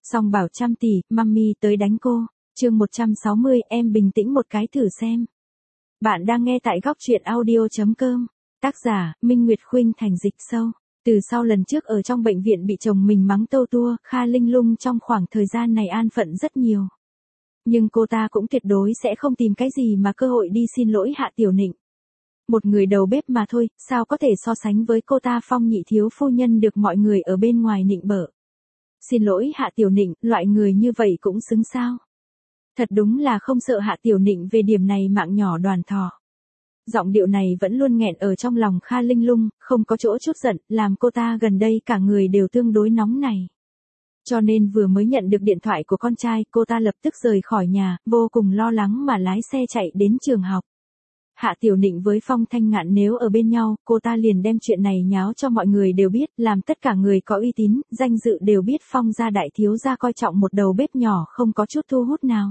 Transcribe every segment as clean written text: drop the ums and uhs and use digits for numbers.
Song bảo trăm tỷ, mummy tới đánh cô. Chương 160, em bình tĩnh một cái thử xem. Bạn đang nghe tại góc truyện audio.com. Tác giả, Minh Nguyệt Khuynh thành dịch sâu. Từ sau lần trước ở trong bệnh viện bị chồng mình mắng tâu tua, Kha Linh Lung trong khoảng thời gian này an phận rất nhiều. Nhưng cô ta cũng tuyệt đối sẽ không tìm cái gì mà cơ hội đi xin lỗi Hạ Tiểu Nịnh. Một người đầu bếp mà thôi, sao có thể so sánh với cô ta Phong nhị thiếu phu nhân được mọi người ở bên ngoài nịnh bợ. Xin lỗi Hạ Tiểu Nịnh, loại người như vậy cũng xứng sao? Thật đúng là không sợ Hạ Tiểu Nịnh về điểm này mạng nhỏ đoàn thọ. Giọng điệu này vẫn luôn nghẹn ở trong lòng Kha Linh Lung, không có chỗ chút giận, làm cô ta gần đây cả người đều tương đối nóng này. Cho nên vừa mới nhận được điện thoại của con trai, cô ta lập tức rời khỏi nhà, vô cùng lo lắng mà lái xe chạy đến trường học. Hạ Tiểu Nịnh với Phong Thanh Ngạn nếu ở bên nhau, cô ta liền đem chuyện này nháo cho mọi người đều biết, làm tất cả người có uy tín, danh dự đều biết Phong gia đại thiếu gia coi trọng một đầu bếp nhỏ không có chút thu hút nào.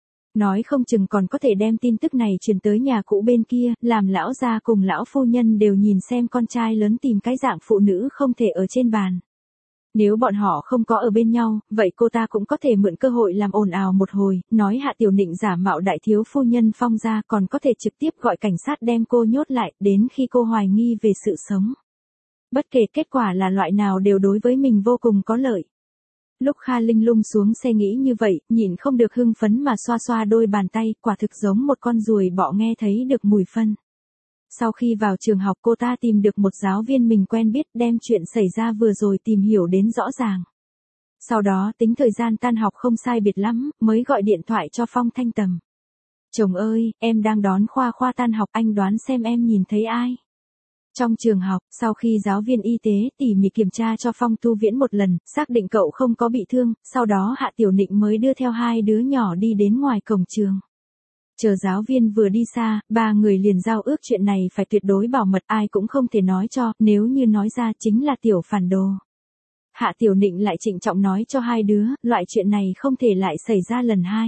Nói không chừng còn có thể đem tin tức này truyền tới nhà cũ bên kia, làm lão gia cùng lão phu nhân đều nhìn xem con trai lớn tìm cái dạng phụ nữ không thể ở trên bàn. Nếu bọn họ không có ở bên nhau, vậy cô ta cũng có thể mượn cơ hội làm ồn ào một hồi, nói Hạ Tiểu Nịnh giả mạo đại thiếu phu nhân Phong gia, còn có thể trực tiếp gọi cảnh sát đem cô nhốt lại, đến khi cô hoài nghi về sự sống. Bất kể kết quả là loại nào đều đối với mình vô cùng có lợi. Lúc Kha Linh Lung xuống xe nghĩ như vậy, nhịn không được hưng phấn mà xoa xoa đôi bàn tay, quả thực giống một con ruồi bọ nghe thấy được mùi phân. Sau khi vào trường học cô ta tìm được một giáo viên mình quen biết, đem chuyện xảy ra vừa rồi tìm hiểu đến rõ ràng. Sau đó tính thời gian tan học không sai biệt lắm, mới gọi điện thoại cho Phong Thanh Tầm. Chồng ơi, em đang đón Khoa tan học, anh đoán xem em nhìn thấy ai? Trong trường học, sau khi giáo viên y tế tỉ mỉ kiểm tra cho Phong Tu Viễn một lần, xác định cậu không có bị thương, sau đó Hạ Tiểu Nịnh mới đưa theo hai đứa nhỏ đi đến ngoài cổng trường. Chờ giáo viên vừa đi xa, ba người liền giao ước chuyện này phải tuyệt đối bảo mật, ai cũng không thể nói cho, nếu như nói ra chính là tiểu phản đồ. Hạ Tiểu Nịnh lại trịnh trọng nói cho hai đứa, loại chuyện này không thể lại xảy ra lần hai.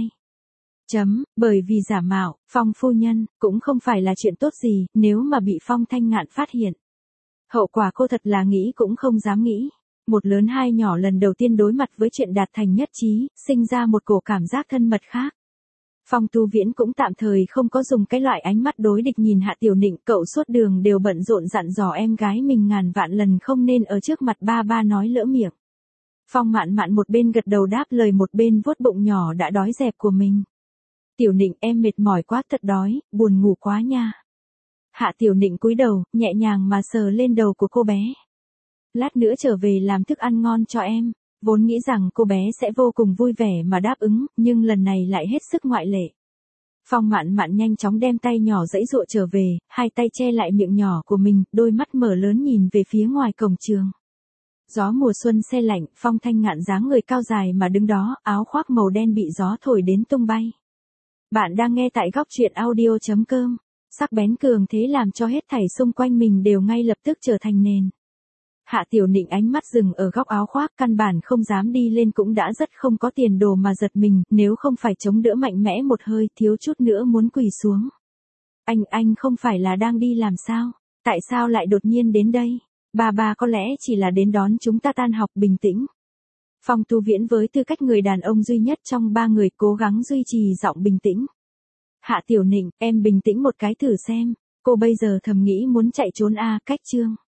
Bởi vì giả mạo, Phong phu nhân, cũng không phải là chuyện tốt gì, nếu mà bị Phong Thanh Ngạn phát hiện. Hậu quả cô thật là nghĩ cũng không dám nghĩ. Một lớn hai nhỏ lần đầu tiên đối mặt với chuyện đạt thành nhất trí, sinh ra một cổ cảm giác thân mật khác. Phong Tu Viễn cũng tạm thời không có dùng cái loại ánh mắt đối địch nhìn Hạ Tiểu Nịnh, cậu suốt đường đều bận rộn dặn dò em gái mình ngàn vạn lần không nên ở trước mặt ba nói lỡ miệng. Phong Mạn Mạn một bên gật đầu đáp lời một bên vuốt bụng nhỏ đã đói dẹp của mình. Tiểu Nịnh em mệt mỏi quá, thật đói, buồn ngủ quá nha. Hạ Tiểu Nịnh cúi đầu, nhẹ nhàng mà sờ lên đầu của cô bé. Lát nữa trở về làm thức ăn ngon cho em. Vốn nghĩ rằng cô bé sẽ vô cùng vui vẻ mà đáp ứng, nhưng lần này lại hết sức ngoại lệ. Phong Mạn Mạn nhanh chóng đem tay nhỏ giãy giụa trở về, hai tay che lại miệng nhỏ của mình, đôi mắt mở lớn nhìn về phía ngoài cổng trường. Gió mùa xuân se lạnh, Phong Thanh Ngạn dáng người cao dài mà đứng đó, áo khoác màu đen bị gió thổi đến tung bay. Bạn đang nghe tại góc truyện audio.com. Sắc bén cường thế làm cho hết thảy xung quanh mình đều ngay lập tức trở thành nền. Hạ Tiểu Nịnh ánh mắt dừng ở góc áo khoác, căn bản không dám đi lên, cũng đã rất không có tiền đồ mà giật mình, nếu không phải chống đỡ mạnh mẽ một hơi, thiếu chút nữa muốn quỳ xuống. Anh không phải là đang đi làm sao? Tại sao lại đột nhiên đến đây? Bà có lẽ chỉ là đến đón chúng ta tan học, bình tĩnh. Phong Tu Viễn với tư cách người đàn ông duy nhất trong ba người cố gắng duy trì giọng bình tĩnh. Hạ Tiểu Nịnh, em bình tĩnh một cái thử xem, cô bây giờ thầm nghĩ muốn chạy trốn cách chương.